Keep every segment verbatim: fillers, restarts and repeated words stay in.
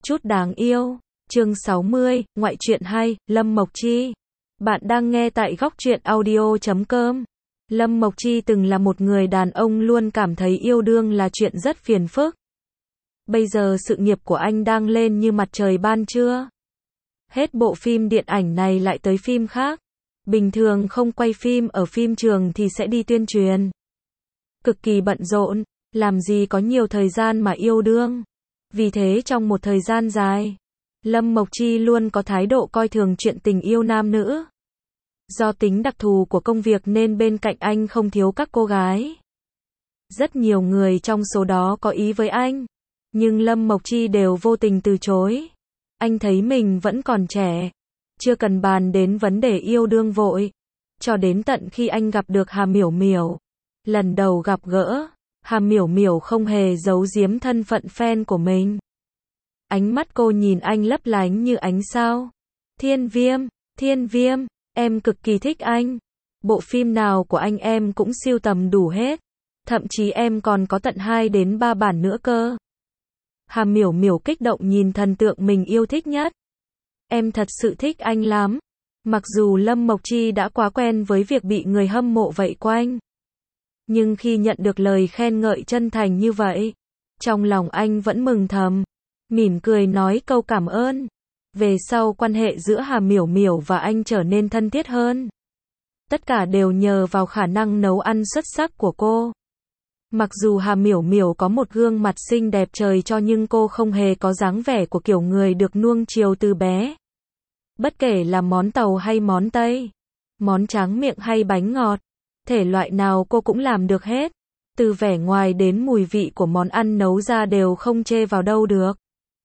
Chút đáng yêu. Chương sáu mươi, ngoại truyện hay, Lâm Mộc Chi. Bạn đang nghe tại góc truyện audio chấm com. Lâm Mộc Chi từng là một người đàn ông luôn cảm thấy yêu đương là chuyện rất phiền phức. Bây giờ sự nghiệp của anh đang lên như mặt trời ban trưa. Hết bộ phim điện ảnh này lại tới phim khác. Bình thường không quay phim ở phim trường thì sẽ đi tuyên truyền. Cực kỳ bận rộn, làm gì có nhiều thời gian mà yêu đương. Vì thế trong một thời gian dài, Lâm Mộc Chi luôn có thái độ coi thường chuyện tình yêu nam nữ. Do tính đặc thù của công việc nên bên cạnh anh không thiếu các cô gái. Rất nhiều người trong số đó có ý với anh, nhưng Lâm Mộc Chi đều vô tình từ chối. Anh thấy mình vẫn còn trẻ, chưa cần bàn đến vấn đề yêu đương vội. Cho đến tận khi anh gặp được Hà Miểu Miểu. Lần đầu gặp gỡ, Hà Miểu Miểu không hề giấu giếm thân phận fan của mình. Ánh mắt cô nhìn anh lấp lánh như ánh sao. Thiên Viêm, Thiên Viêm, em cực kỳ thích anh. Bộ phim nào của anh em cũng sưu tầm đủ hết. Thậm chí em còn có tận hai đến ba bản nữa cơ. Hà Miểu Miểu kích động nhìn thần tượng mình yêu thích nhất. Em thật sự thích anh lắm. Mặc dù Lâm Mộc Chi đã quá quen với việc bị người hâm mộ vây quanh, nhưng khi nhận được lời khen ngợi chân thành như vậy, trong lòng anh vẫn mừng thầm, mỉm cười nói câu cảm ơn. Về sau quan hệ giữa Hà Miểu Miểu và anh trở nên thân thiết hơn. Tất cả đều nhờ vào khả năng nấu ăn xuất sắc của cô. Mặc dù Hà Miểu Miểu có một gương mặt xinh đẹp trời cho nhưng cô không hề có dáng vẻ của kiểu người được nuông chiều từ bé. Bất kể là món tàu hay món Tây, món tráng miệng hay bánh ngọt, thể loại nào cô cũng làm được hết. Từ vẻ ngoài đến mùi vị của món ăn nấu ra đều không chê vào đâu được.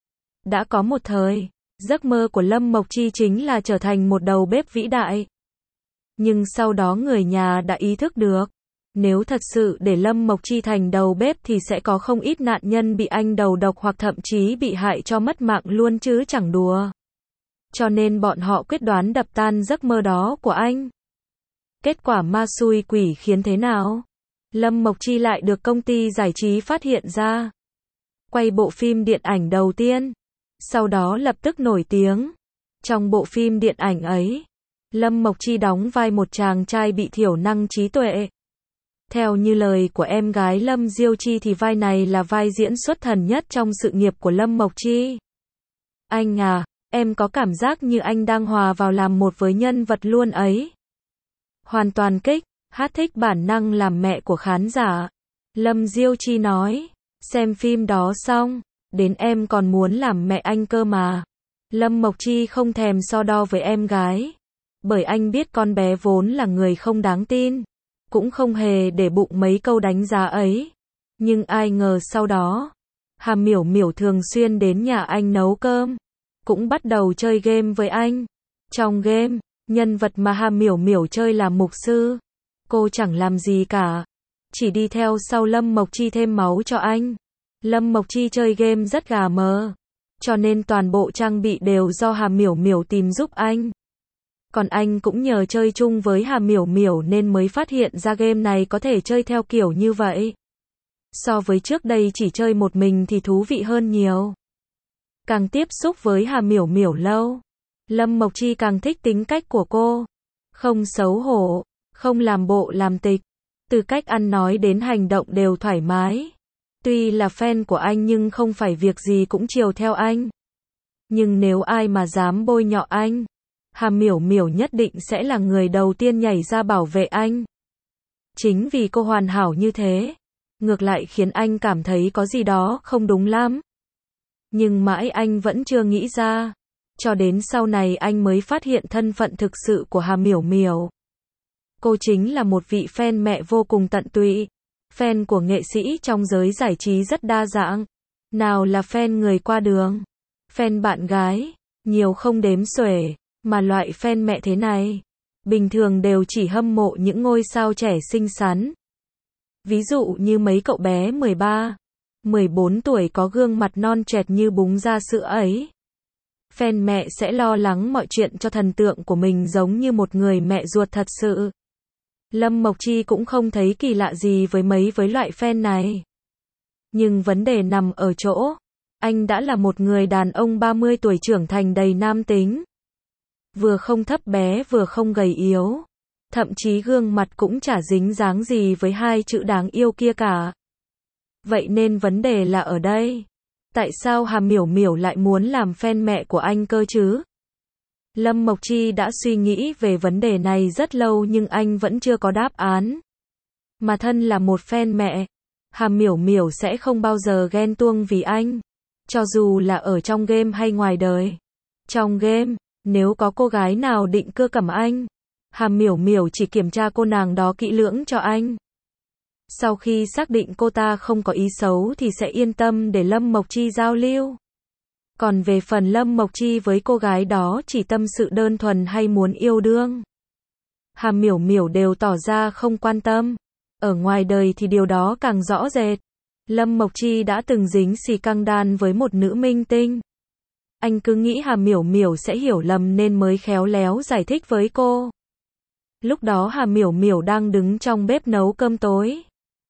Đã có một thời, giấc mơ của Lâm Mộc Chi chính là trở thành một đầu bếp vĩ đại. Nhưng sau đó người nhà đã ý thức được, nếu thật sự để Lâm Mộc Chi thành đầu bếp thì sẽ có không ít nạn nhân bị anh đầu độc hoặc thậm chí bị hại cho mất mạng luôn chứ chẳng đùa. Cho nên bọn họ quyết đoán đập tan giấc mơ đó của anh. Kết quả ma xui quỷ khiến thế nào? Lâm Mộc Chi lại được công ty giải trí phát hiện ra. Quay bộ phim điện ảnh đầu tiên. Sau đó lập tức nổi tiếng. Trong bộ phim điện ảnh ấy, Lâm Mộc Chi đóng vai một chàng trai bị thiểu năng trí tuệ. Theo như lời của em gái Lâm Diêu Chi thì vai này là vai diễn xuất thần nhất trong sự nghiệp của Lâm Mộc Chi. Anh à, em có cảm giác như anh đang hòa vào làm một với nhân vật luôn ấy. Hoàn toàn kích, hát thích bản năng làm mẹ của khán giả. Lâm Diêu Chi nói, xem phim đó xong, đến em còn muốn làm mẹ anh cơ mà. Lâm Mộc Chi không thèm so đo với em gái. Bởi anh biết con bé vốn là người không đáng tin. Cũng không hề để bụng mấy câu đánh giá ấy. Nhưng ai ngờ sau đó, Hà Miểu Miểu thường xuyên đến nhà anh nấu cơm. Cũng bắt đầu chơi game với anh. Trong game, nhân vật mà Hà Miểu Miểu chơi là mục sư. Cô chẳng làm gì cả, chỉ đi theo sau Lâm Mộc Chi thêm máu cho anh. Lâm Mộc Chi chơi game rất gà mờ, cho nên toàn bộ trang bị đều do Hà Miểu Miểu tìm giúp anh. Còn anh cũng nhờ chơi chung với Hà Miểu Miểu nên mới phát hiện ra game này có thể chơi theo kiểu như vậy. So với trước đây chỉ chơi một mình thì thú vị hơn nhiều. Càng tiếp xúc với Hà Miểu Miểu lâu, Lâm Mộc Chi càng thích tính cách của cô. Không xấu hổ, không làm bộ làm tịch. Từ cách ăn nói đến hành động đều thoải mái. Tuy là fan của anh nhưng không phải việc gì cũng chiều theo anh. Nhưng nếu ai mà dám bôi nhọ anh, Hà Miểu Miểu nhất định sẽ là người đầu tiên nhảy ra bảo vệ anh. Chính vì cô hoàn hảo như thế, ngược lại khiến anh cảm thấy có gì đó không đúng lắm. Nhưng mãi anh vẫn chưa nghĩ ra. Cho đến sau này anh mới phát hiện thân phận thực sự của Hà Miểu Miểu. Cô chính là một vị fan mẹ vô cùng tận tụy. Fan của nghệ sĩ trong giới giải trí rất đa dạng. Nào là fan người qua đường, fan bạn gái, nhiều không đếm xuể. Mà loại fan mẹ thế này, bình thường đều chỉ hâm mộ những ngôi sao trẻ xinh xắn. Ví dụ như mấy cậu bé mười ba, mười bốn tuổi có gương mặt non trẻ như búng ra sữa ấy. Fan mẹ sẽ lo lắng mọi chuyện cho thần tượng của mình giống như một người mẹ ruột thật sự. Lâm Mộc Chi cũng không thấy kỳ lạ gì với mấy với loại fan này. Nhưng vấn đề nằm ở chỗ, Anh đã là một người đàn ông ba mươi tuổi trưởng thành đầy nam tính. Vừa không thấp bé vừa không gầy yếu. Thậm chí gương mặt cũng chả dính dáng gì với hai chữ đáng yêu kia cả. Vậy nên vấn đề là ở đây. Tại sao Hà Miểu Miểu lại muốn làm fan mẹ của anh cơ chứ? Lâm Mộc Chi đã suy nghĩ về vấn đề này rất lâu nhưng anh vẫn chưa có đáp án. Mà thân là một fan mẹ, Hà Miểu Miểu sẽ không bao giờ ghen tuông vì anh. Cho dù là ở trong game hay ngoài đời. Trong game, nếu có cô gái nào định cưa cẩm anh, Hà Miểu Miểu chỉ kiểm tra cô nàng đó kỹ lưỡng cho anh. Sau khi xác định cô ta không có ý xấu thì sẽ yên tâm để Lâm Mộc Chi giao lưu. Còn về phần Lâm Mộc Chi với cô gái đó chỉ tâm sự đơn thuần hay muốn yêu đương, Hà Miểu Miểu đều tỏ ra không quan tâm. Ở ngoài đời thì điều đó càng rõ rệt. Lâm Mộc Chi đã từng dính xì căng đan với một nữ minh tinh. Anh cứ nghĩ Hà Miểu Miểu sẽ hiểu lầm nên mới khéo léo giải thích với cô. Lúc đó Hà Miểu Miểu đang đứng trong bếp nấu cơm tối.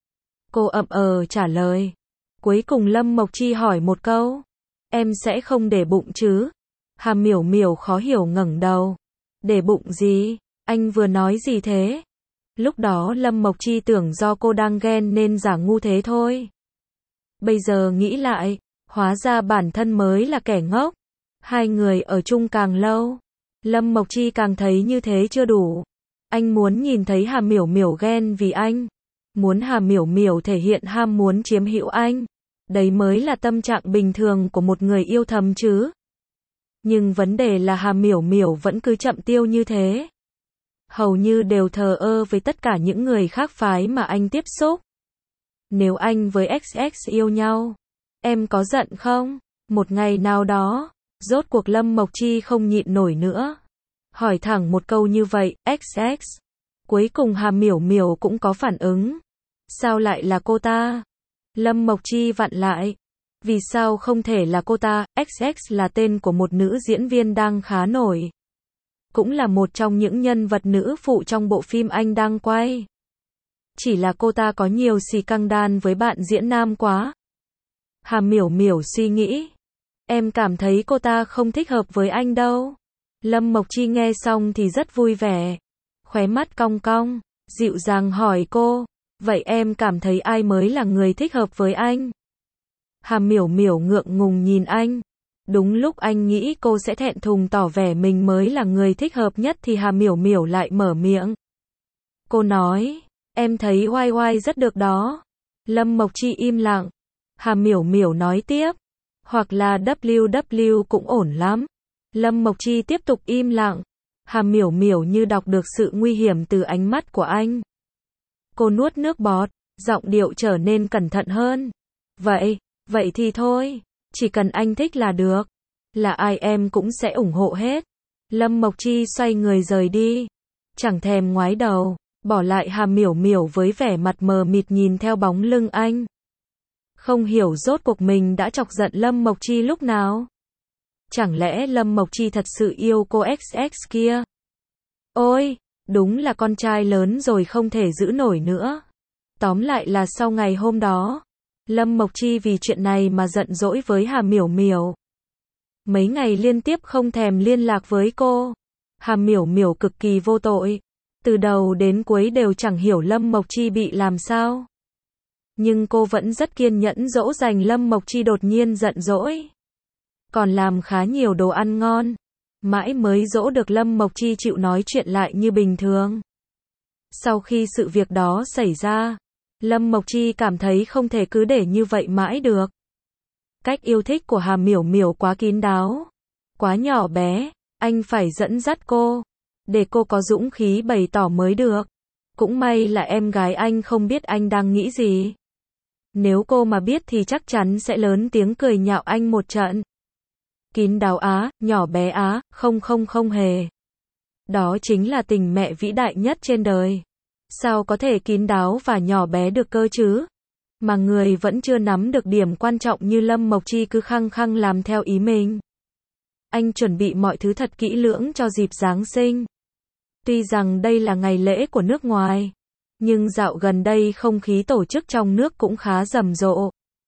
Cô ậm ờ trả lời. Cuối cùng Lâm Mộc Chi hỏi một câu. Em sẽ không để bụng chứ? Hà Miểu Miểu khó hiểu ngẩng đầu. Để bụng gì? Anh vừa nói gì thế? Lúc đó Lâm Mộc Chi tưởng do cô đang ghen nên giả ngu thế thôi. Bây giờ nghĩ lại, hóa ra bản thân mới là kẻ ngốc. Hai người ở chung càng lâu, Lâm Mộc Chi càng thấy như thế chưa đủ. Anh muốn nhìn thấy Hà Miểu Miểu ghen vì anh. Muốn Hà Miểu Miểu thể hiện ham muốn chiếm hữu anh. Đấy mới là tâm trạng bình thường của một người yêu thầm chứ. Nhưng vấn đề là Hà Miểu Miểu vẫn cứ chậm tiêu như thế. Hầu như đều thờ ơ với tất cả những người khác phái mà anh tiếp xúc. Nếu anh với ích ích yêu nhau, em có giận không? Một ngày nào đó, rốt cuộc Lâm Mộc Chi không nhịn nổi nữa. Hỏi thẳng một câu như vậy, ích ích. Cuối cùng Hà Miểu Miểu cũng có phản ứng. Sao lại là cô ta? Lâm Mộc Chi vặn lại. Vì sao không thể là cô ta? ích ích là tên của một nữ diễn viên đang khá nổi. Cũng là một trong những nhân vật nữ phụ trong bộ phim anh đang quay. Chỉ là cô ta có nhiều xì căng đan với bạn diễn nam quá. Hà Miểu Miểu suy nghĩ. Em cảm thấy cô ta không thích hợp với anh đâu. Lâm Mộc Chi nghe xong thì rất vui vẻ. Khóe mắt cong cong, dịu dàng hỏi cô. Vậy em cảm thấy ai mới là người thích hợp với anh? Hà Miểu Miểu ngượng ngùng nhìn anh. Đúng lúc anh nghĩ cô sẽ thẹn thùng tỏ vẻ mình mới là người thích hợp nhất thì Hà Miểu Miểu lại mở miệng. Cô nói, em thấy oai oai rất được đó. Lâm Mộc Chi im lặng. Hà Miểu Miểu nói tiếp. Hoặc là W W cũng ổn lắm. Lâm Mộc Chi tiếp tục im lặng. Hà Miểu Miểu như đọc được sự nguy hiểm từ ánh mắt của anh. Cô nuốt nước bọt, giọng điệu trở nên cẩn thận hơn. Vậy, vậy thì thôi. Chỉ cần anh thích là được. Là ai em cũng sẽ ủng hộ hết. Lâm Mộc Chi xoay người rời đi. Chẳng thèm ngoái đầu. Bỏ lại Hà Miểu Miểu với vẻ mặt mờ mịt nhìn theo bóng lưng anh. Không hiểu rốt cuộc mình đã chọc giận Lâm Mộc Chi lúc nào. Chẳng lẽ Lâm Mộc Chi thật sự yêu cô ích ích kia? Ôi, đúng là con trai lớn rồi không thể giữ nổi nữa. Tóm lại là sau ngày hôm đó, Lâm Mộc Chi vì chuyện này mà giận dỗi với Hà Miểu Miểu. Mấy ngày liên tiếp không thèm liên lạc với cô. Hà Miểu Miểu cực kỳ vô tội. Từ đầu đến cuối đều chẳng hiểu Lâm Mộc Chi bị làm sao. Nhưng cô vẫn rất kiên nhẫn dỗ dành Lâm Mộc Chi đột nhiên giận dỗi. Còn làm khá nhiều đồ ăn ngon. Mãi mới dỗ được Lâm Mộc Chi chịu nói chuyện lại như bình thường. Sau khi sự việc đó xảy ra, Lâm Mộc Chi cảm thấy không thể cứ để như vậy mãi được. Cách yêu thích của Hà Miểu Miểu quá kín đáo, quá nhỏ bé, anh phải dẫn dắt cô, để cô có dũng khí bày tỏ mới được. Cũng may là em gái anh không biết anh đang nghĩ gì. Nếu cô mà biết thì chắc chắn sẽ lớn tiếng cười nhạo anh một trận. Kín đáo á, nhỏ bé á, không không không hề. Đó chính là tình mẹ vĩ đại nhất trên đời. Sao có thể kín đáo và nhỏ bé được cơ chứ? Mà người vẫn chưa nắm được điểm quan trọng như Lâm Mộc Chi cứ khăng khăng làm theo ý mình. Anh chuẩn bị mọi thứ thật kỹ lưỡng cho dịp Giáng sinh. Tuy rằng đây là ngày lễ của nước ngoài, nhưng dạo gần đây không khí tổ chức trong nước cũng khá rầm rộ.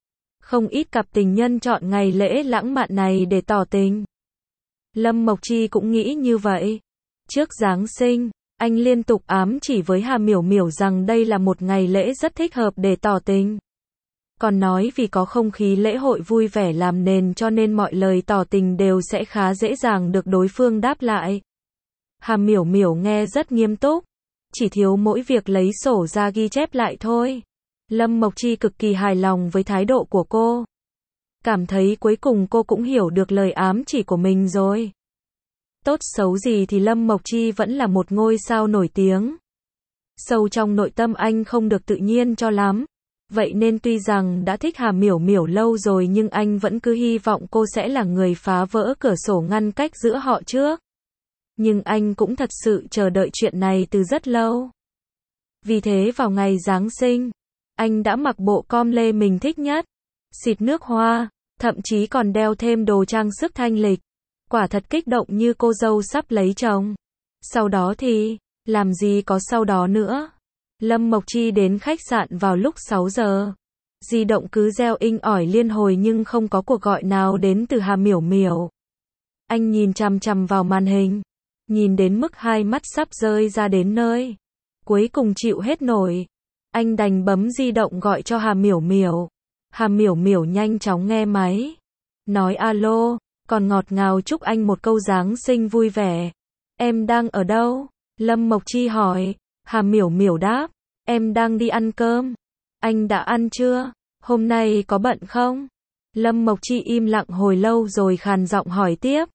Không ít cặp tình nhân chọn ngày lễ lãng mạn này để tỏ tình. Lâm Mộc Chi cũng nghĩ như vậy. Trước Giáng sinh, anh liên tục ám chỉ với Hà Miểu Miểu rằng đây là một ngày lễ rất thích hợp để tỏ tình. Còn nói vì có không khí lễ hội vui vẻ làm nền cho nên mọi lời tỏ tình đều sẽ khá dễ dàng được đối phương đáp lại. Hà Miểu Miểu nghe rất nghiêm túc, chỉ thiếu mỗi việc lấy sổ ra ghi chép lại thôi. Lâm Mộc Chi cực kỳ hài lòng với thái độ của cô. Cảm thấy cuối cùng cô cũng hiểu được lời ám chỉ của mình rồi. Tốt xấu gì thì Lâm Mộc Chi vẫn là một ngôi sao nổi tiếng. Sâu trong nội tâm anh không được tự nhiên cho lắm. Vậy nên tuy rằng đã thích Hà Miểu Miểu lâu rồi nhưng anh vẫn cứ hy vọng cô sẽ là người phá vỡ cửa sổ ngăn cách giữa họ trước. Nhưng anh cũng thật sự chờ đợi chuyện này từ rất lâu. Vì thế vào ngày Giáng sinh, anh đã mặc bộ com lê mình thích nhất, xịt nước hoa, thậm chí còn đeo thêm đồ trang sức thanh lịch. Quả thật kích động như cô dâu sắp lấy chồng. Sau đó thì, làm gì có sau đó nữa. Lâm Mộc Chi đến khách sạn vào lúc sáu giờ. Di động cứ reo inh ỏi liên hồi nhưng không có cuộc gọi nào đến từ Hà Miểu Miểu. Anh nhìn chằm chằm vào màn hình, nhìn đến mức hai mắt sắp rơi ra đến nơi. Cuối cùng chịu hết nổi. Anh đành bấm di động gọi cho Hà Miểu Miểu. Hà Miểu Miểu nhanh chóng nghe máy. Nói alo, còn ngọt ngào chúc anh một câu Giáng sinh vui vẻ. Em đang ở đâu? Lâm Mộc Chi hỏi. Hà Miểu Miểu đáp. Em đang đi ăn cơm. Anh đã ăn chưa? Hôm nay có bận không? Lâm Mộc Chi im lặng hồi lâu rồi khàn giọng hỏi tiếp.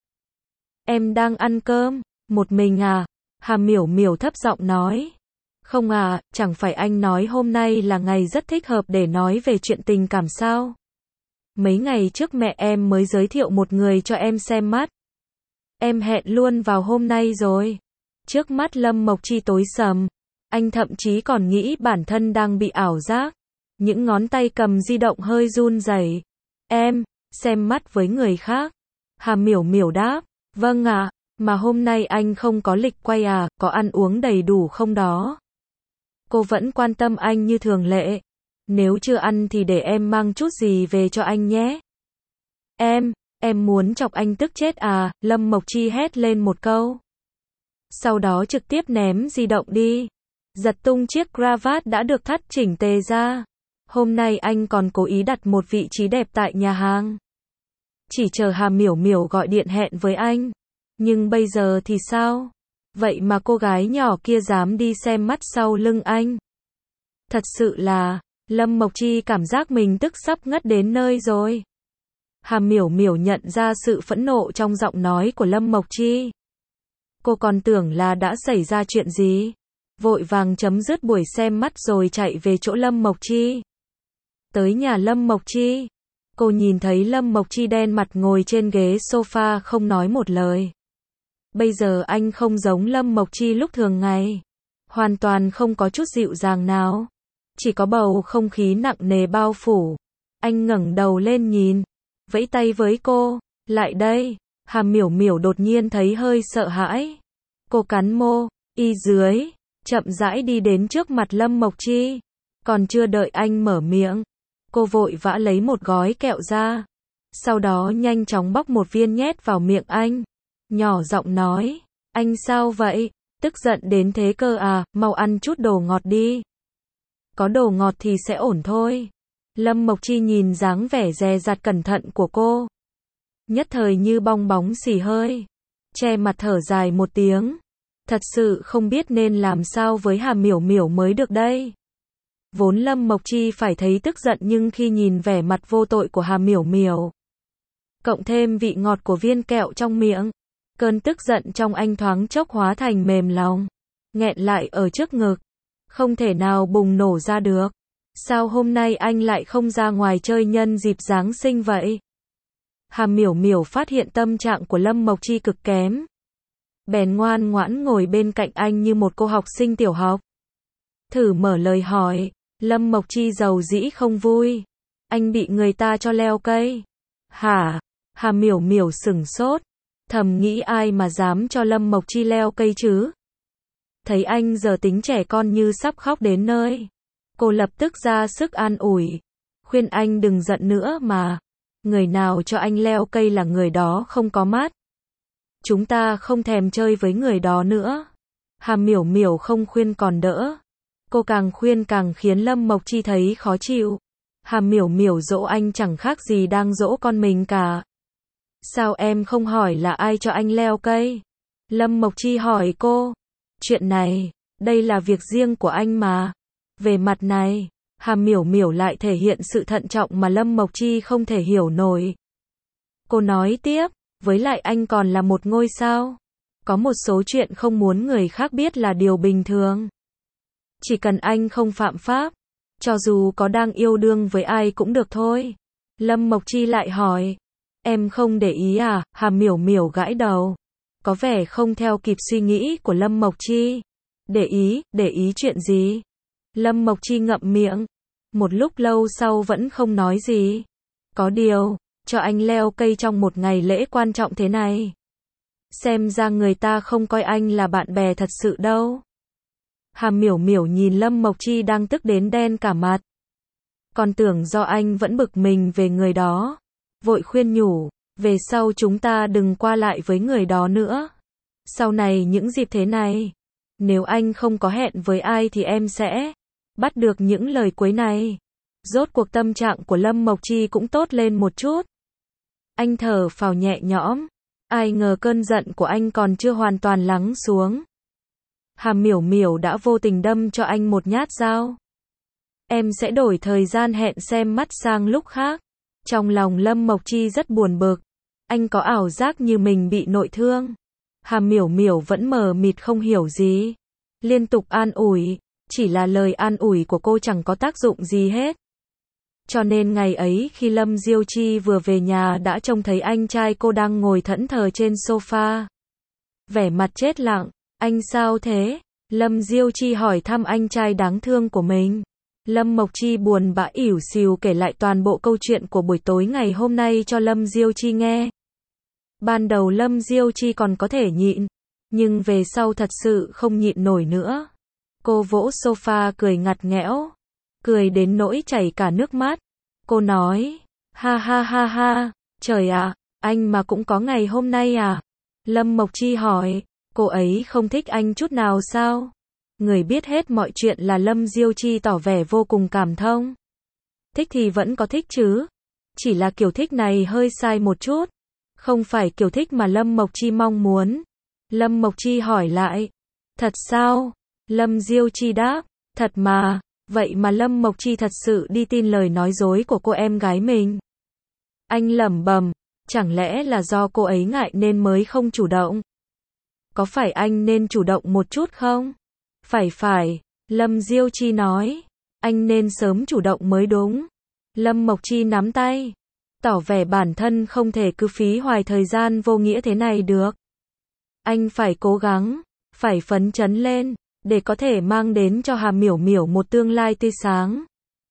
Em đang ăn cơm, một mình à? Hà Miểu Miểu thấp giọng nói. Không à, chẳng phải anh nói hôm nay là ngày rất thích hợp để nói về chuyện tình cảm sao? Mấy ngày trước mẹ em mới giới thiệu một người cho em xem mắt. Em hẹn luôn vào hôm nay rồi. Trước mắt Lâm Mộc Chi tối sầm. Anh thậm chí còn nghĩ bản thân đang bị ảo giác. Những ngón tay cầm di động hơi run rẩy. Em, xem mắt với người khác. Hà Miểu Miểu đáp. Vâng ạ, à, mà hôm nay anh không có lịch quay à, có ăn uống đầy đủ không đó? Cô vẫn quan tâm anh như thường lệ. Nếu chưa ăn thì để em mang chút gì về cho anh nhé. Em, em muốn chọc anh tức chết à, Lâm Mộc Chi hét lên một câu. Sau đó trực tiếp ném di động đi. Giật tung chiếc cravat đã được thắt chỉnh tề ra. Hôm nay anh còn cố ý đặt một vị trí đẹp tại nhà hàng. Chỉ chờ Hà Miểu Miểu gọi điện hẹn với anh. Nhưng bây giờ thì sao? Vậy mà cô gái nhỏ kia dám đi xem mắt sau lưng anh. Thật sự là, Lâm Mộc Chi cảm giác mình tức sắp ngất đến nơi rồi. Hà Miểu Miểu nhận ra sự phẫn nộ trong giọng nói của Lâm Mộc Chi. Cô còn tưởng là đã xảy ra chuyện gì. Vội vàng chấm dứt buổi xem mắt rồi chạy về chỗ Lâm Mộc Chi. Tới nhà Lâm Mộc Chi, cô nhìn thấy Lâm Mộc Chi đen mặt ngồi trên ghế sofa không nói một lời. Bây giờ anh không giống Lâm Mộc Chi lúc thường ngày. Hoàn toàn không có chút dịu dàng nào. Chỉ có bầu không khí nặng nề bao phủ. Anh ngẩng đầu lên nhìn. Vẫy tay với cô. Lại đây. Hà Miểu Miểu đột nhiên thấy hơi sợ hãi. Cô cắn môi, y dưới. Chậm rãi đi đến trước mặt Lâm Mộc Chi. Còn chưa đợi anh mở miệng. Cô vội vã lấy một gói kẹo ra. Sau đó nhanh chóng bóc một viên nhét vào miệng anh. Nhỏ giọng nói. Anh sao vậy? Tức giận đến thế cơ à, mau ăn chút đồ ngọt đi. Có đồ ngọt thì sẽ ổn thôi. Lâm Mộc Chi nhìn dáng vẻ dè dặt cẩn thận của cô. Nhất thời như bong bóng xì hơi. Che mặt thở dài một tiếng. Thật sự không biết nên làm sao với Hà Miểu Miểu mới được đây. Vốn Lâm Mộc Chi phải thấy tức giận nhưng khi nhìn vẻ mặt vô tội của Hà Miểu Miểu. Cộng thêm vị ngọt của viên kẹo trong miệng. Cơn tức giận trong anh thoáng chốc hóa thành mềm lòng. Nghẹn lại ở trước ngực. Không thể nào bùng nổ ra được. Sao hôm nay anh lại không ra ngoài chơi nhân dịp Giáng sinh vậy? Hà Miểu Miểu phát hiện tâm trạng của Lâm Mộc Chi cực kém. Bèn ngoan ngoãn ngồi bên cạnh anh như một cô học sinh tiểu học. Thử mở lời hỏi. Lâm Mộc Chi giàu dĩ không vui. Anh bị người ta cho leo cây. Hả? Hà Miểu Miểu sửng sốt. Thầm nghĩ ai mà dám cho Lâm Mộc Chi leo cây chứ? Thấy anh giờ tính trẻ con như sắp khóc đến nơi. Cô lập tức ra sức an ủi. khuyên anh đừng giận nữa mà. Người nào cho anh leo cây là người đó không có mắt. Chúng ta không thèm chơi với người đó nữa. Hà Miểu Miểu không khuyên còn đỡ. Cô càng khuyên càng khiến Lâm Mộc Chi thấy khó chịu. Hà Miểu Miểu dỗ anh chẳng khác gì đang dỗ con mình cả. Sao em không hỏi là ai cho anh leo cây? Lâm Mộc Chi hỏi cô. Chuyện này, đây là việc riêng của anh mà. Về mặt này, Hà Miểu Miểu lại thể hiện sự thận trọng mà Lâm Mộc Chi không thể hiểu nổi. Cô nói tiếp, với lại anh còn là một ngôi sao. Có một số chuyện không muốn người khác biết là điều bình thường. Chỉ cần anh không phạm pháp, cho dù có đang yêu đương với ai cũng được thôi. Lâm Mộc Chi lại hỏi, em không để ý à? Hà Miểu Miểu gãi đầu. Có vẻ không theo kịp suy nghĩ của Lâm Mộc Chi. Để ý, để ý chuyện gì? Lâm Mộc Chi ngậm miệng. Một lúc lâu sau vẫn không nói gì. Có điều, cho anh leo cây trong một ngày lễ quan trọng thế này. Xem ra người ta không coi anh là bạn bè thật sự đâu. Hà Miểu Miểu nhìn Lâm Mộc Chi đang tức đến đen cả mặt. Còn tưởng do anh vẫn bực mình về người đó. Vội khuyên nhủ, về sau chúng ta đừng qua lại với người đó nữa. Sau này những dịp thế này, nếu anh không có hẹn với ai thì em sẽ bắt được những lời cuối này. Rốt cuộc tâm trạng của Lâm Mộc Chi cũng tốt lên một chút. Anh thở phào nhẹ nhõm. Ai ngờ cơn giận của anh còn chưa hoàn toàn lắng xuống. Hà Miểu Miểu đã vô tình đâm cho anh một nhát dao. Em sẽ đổi thời gian hẹn xem mắt sang lúc khác. Trong lòng Lâm Mộc Chi rất buồn bực. Anh có ảo giác như mình bị nội thương. Hà Miểu Miểu vẫn mờ mịt không hiểu gì. Liên tục an ủi. Chỉ là lời an ủi của cô chẳng có tác dụng gì hết. Cho nên ngày ấy khi Lâm Diêu Chi vừa về nhà đã trông thấy anh trai cô đang ngồi thẫn thờ trên sofa. Vẻ mặt chết lặng. Anh sao thế? Lâm Diêu Chi hỏi thăm anh trai đáng thương của mình. Lâm Mộc Chi buồn bã ỉu xìu kể lại toàn bộ câu chuyện của buổi tối ngày hôm nay cho Lâm Diêu Chi nghe. Ban đầu Lâm Diêu Chi còn có thể nhịn, nhưng về sau thật sự không nhịn nổi nữa. Cô vỗ sofa cười ngặt nghẽo, cười đến nỗi chảy cả nước mắt. Cô nói, ha ha ha ha, trời ạ, anh mà cũng có ngày hôm nay à? Lâm Mộc Chi hỏi, cô ấy không thích anh chút nào sao? Người biết hết mọi chuyện là Lâm Diêu Chi tỏ vẻ vô cùng cảm thông. Thích thì vẫn có thích chứ. Chỉ là kiểu thích này hơi sai một chút. Không phải kiểu thích mà Lâm Mộc Chi mong muốn. Lâm Mộc Chi hỏi lại. Thật sao? Lâm Diêu Chi đáp. Thật mà. Vậy mà Lâm Mộc Chi thật sự đi tin lời nói dối của cô em gái mình. Anh lẩm bẩm. Chẳng lẽ là do cô ấy ngại nên mới không chủ động? Có phải anh nên chủ động một chút không? Phải phải, Lâm Diêu Chi nói. Anh nên sớm chủ động mới đúng. Lâm Mộc Chi nắm tay. Tỏ vẻ bản thân không thể cứ phí hoài thời gian vô nghĩa thế này được. Anh phải cố gắng, phải phấn chấn lên, để có thể mang đến cho Hà Miểu Miểu một tương lai tươi sáng.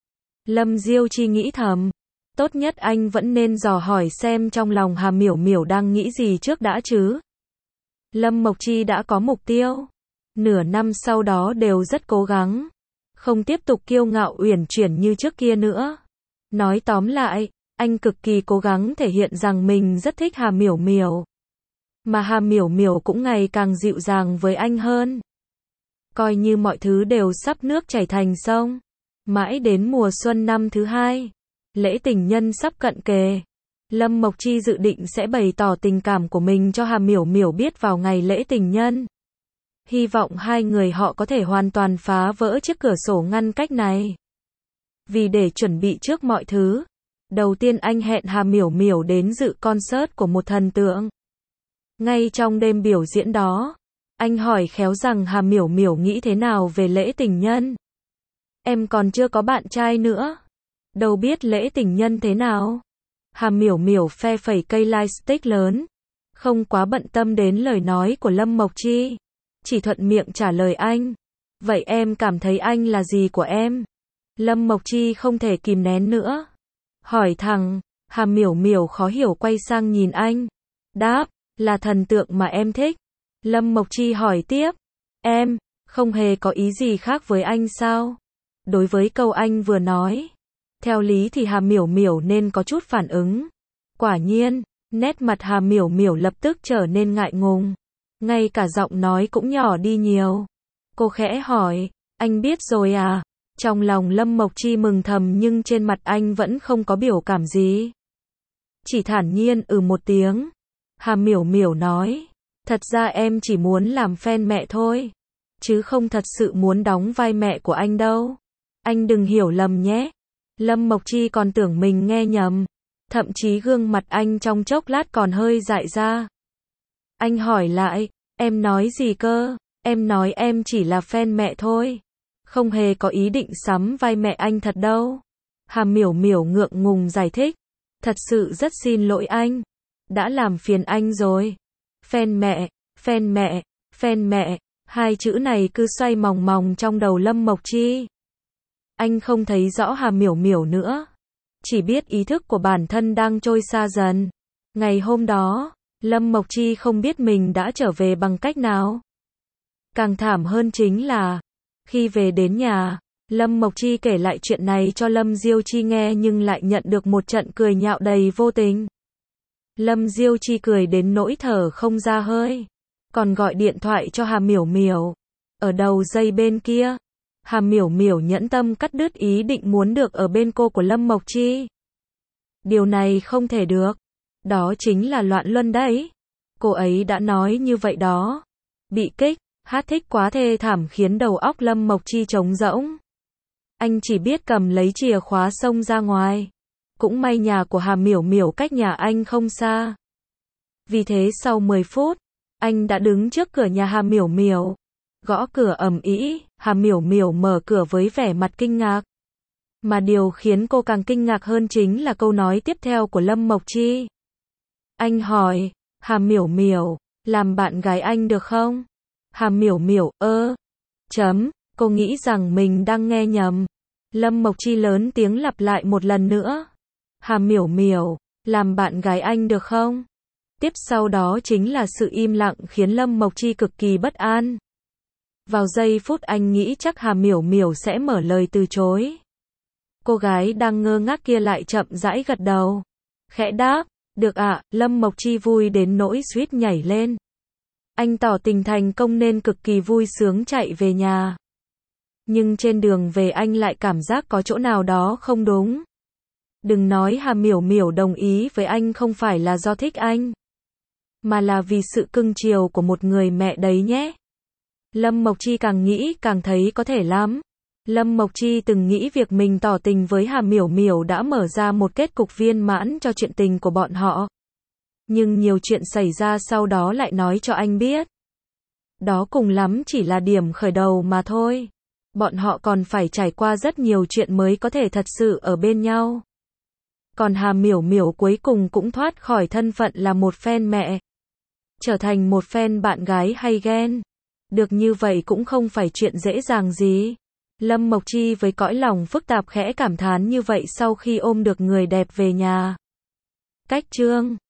Lâm Diêu Chi nghĩ thầm. Tốt nhất anh vẫn nên dò hỏi xem trong lòng Hà Miểu Miểu đang nghĩ gì trước đã chứ. Lâm Mộc Chi đã có mục tiêu. Nửa năm sau đó đều rất cố gắng. Không tiếp tục kiêu ngạo uyển chuyển như trước kia nữa. Nói tóm lại, anh cực kỳ cố gắng thể hiện rằng mình rất thích Hà Miểu Miểu. Mà Hà Miểu Miểu cũng ngày càng dịu dàng với anh hơn. Coi như mọi thứ đều sắp nước chảy thành sông. Mãi đến mùa xuân năm thứ hai, lễ tình nhân sắp cận kề. Lâm Mộc Chi dự định sẽ bày tỏ tình cảm của mình cho Hà Miểu Miểu biết vào ngày lễ tình nhân. Hy vọng hai người họ có thể hoàn toàn phá vỡ chiếc cửa sổ ngăn cách này. Vì để chuẩn bị trước mọi thứ, đầu tiên anh hẹn Hà Miểu Miểu đến dự concert của một thần tượng. Ngay trong đêm biểu diễn đó, anh hỏi khéo rằng Hà Miểu Miểu nghĩ thế nào về lễ tình nhân. Em còn chưa có bạn trai nữa. Đâu biết lễ tình nhân thế nào. Hà Miểu Miểu phe phẩy cây lightstick lớn, không quá bận tâm đến lời nói của Lâm Mộc Chi. Chỉ thuận miệng trả lời anh. Vậy em cảm thấy anh là gì của em? Lâm Mộc Chi không thể kìm nén nữa. Hỏi thẳng. Hà Miểu Miểu khó hiểu quay sang nhìn anh. Đáp, là thần tượng mà em thích. Lâm Mộc Chi hỏi tiếp. Em, không hề có ý gì khác với anh sao? Đối với câu anh vừa nói, Theo lý thì Hà Miểu Miểu nên có chút phản ứng. Quả nhiên, nét mặt Hà Miểu Miểu lập tức trở nên ngại ngùng. Ngay cả giọng nói cũng nhỏ đi nhiều. Cô khẽ hỏi, anh biết rồi à? Trong lòng Lâm Mộc Chi mừng thầm nhưng trên mặt anh vẫn không có biểu cảm gì. Chỉ thản nhiên ừ một tiếng. Hà Miểu Miểu nói, thật ra em chỉ muốn làm fan mẹ thôi. Chứ không thật sự muốn đóng vai mẹ của anh đâu. Anh đừng hiểu lầm nhé. Lâm Mộc Chi còn tưởng mình nghe nhầm. Thậm chí gương mặt anh trong chốc lát còn hơi dại ra. Anh hỏi lại, em nói gì cơ? Em nói em chỉ là fan mẹ thôi. Không hề có ý định sắm vai mẹ anh thật đâu. Hà Miểu Miểu ngượng ngùng giải thích. Thật sự rất xin lỗi anh. Đã làm phiền anh rồi. Fan mẹ, fan mẹ, fan mẹ. Hai chữ này cứ xoay mòng mòng trong đầu Lâm Mộc Chi. Anh không thấy rõ Hà Miểu Miểu nữa. Chỉ biết ý thức của bản thân đang trôi xa dần. Ngày hôm đó, Lâm Mộc Chi không biết mình đã trở về bằng cách nào. Càng thảm hơn chính là, khi về đến nhà, Lâm Mộc Chi kể lại chuyện này cho Lâm Diêu Chi nghe nhưng lại nhận được một trận cười nhạo đầy vô tình. Lâm Diêu Chi cười đến nỗi thở không ra hơi. Còn gọi điện thoại cho Hà Miểu Miểu. Ở đầu dây bên kia, Hà Miểu Miểu nhẫn tâm cắt đứt ý định muốn được ở bên cô của Lâm Mộc Chi. Điều này không thể được. Đó chính là loạn luân đấy. Cô ấy đã nói như vậy đó. Bị kích, hát thích quá thê thảm khiến đầu óc Lâm Mộc Chi trống rỗng. Anh chỉ biết cầm lấy chìa khóa xông ra ngoài. Cũng may nhà của Hà Miểu Miểu cách nhà anh không xa. Vì thế sau mười phút, anh đã đứng trước cửa nhà Hà Miểu Miểu. Gõ cửa ầm ĩ, Hà Miểu Miểu mở cửa với vẻ mặt kinh ngạc. Mà điều khiến cô càng kinh ngạc hơn chính là câu nói tiếp theo của Lâm Mộc Chi. Anh hỏi, Hà Miểu Miểu, làm bạn gái anh được không? Hà Miểu Miểu, ơ, chấm, cô nghĩ rằng mình đang nghe nhầm. Lâm Mộc Chi lớn tiếng lặp lại một lần nữa. Hà Miểu Miểu, làm bạn gái anh được không? Tiếp sau đó chính là sự im lặng khiến Lâm Mộc Chi cực kỳ bất an. Vào giây phút anh nghĩ chắc Hà Miểu Miểu sẽ mở lời từ chối. Cô gái đang ngơ ngác kia lại chậm rãi gật đầu. Khẽ đáp, được ạ, Lâm Mộc Chi vui đến nỗi suýt nhảy lên. Anh tỏ tình thành công nên cực kỳ vui sướng chạy về nhà. Nhưng trên đường về anh lại cảm giác có chỗ nào đó không đúng. Đừng nói Hà Miểu Miểu đồng ý với anh không phải là do thích anh, mà là vì sự cưng chiều của một người mẹ đấy nhé. Lâm Mộc Chi càng nghĩ càng thấy có thể lắm. Lâm Mộc Chi từng nghĩ việc mình tỏ tình với Hà Miểu Miểu đã mở ra một kết cục viên mãn cho chuyện tình của bọn họ. Nhưng nhiều chuyện xảy ra sau đó lại nói cho anh biết. Đó cùng lắm chỉ là điểm khởi đầu mà thôi. Bọn họ còn phải trải qua rất nhiều chuyện mới có thể thật sự ở bên nhau. Còn Hà Miểu Miểu cuối cùng cũng thoát khỏi thân phận là một fan mẹ, trở thành một fan bạn gái hay ghen. Được như vậy cũng không phải chuyện dễ dàng gì. Lâm Mộc Chi với cõi lòng phức tạp khẽ cảm thán như vậy sau khi ôm được người đẹp về nhà. Cách chương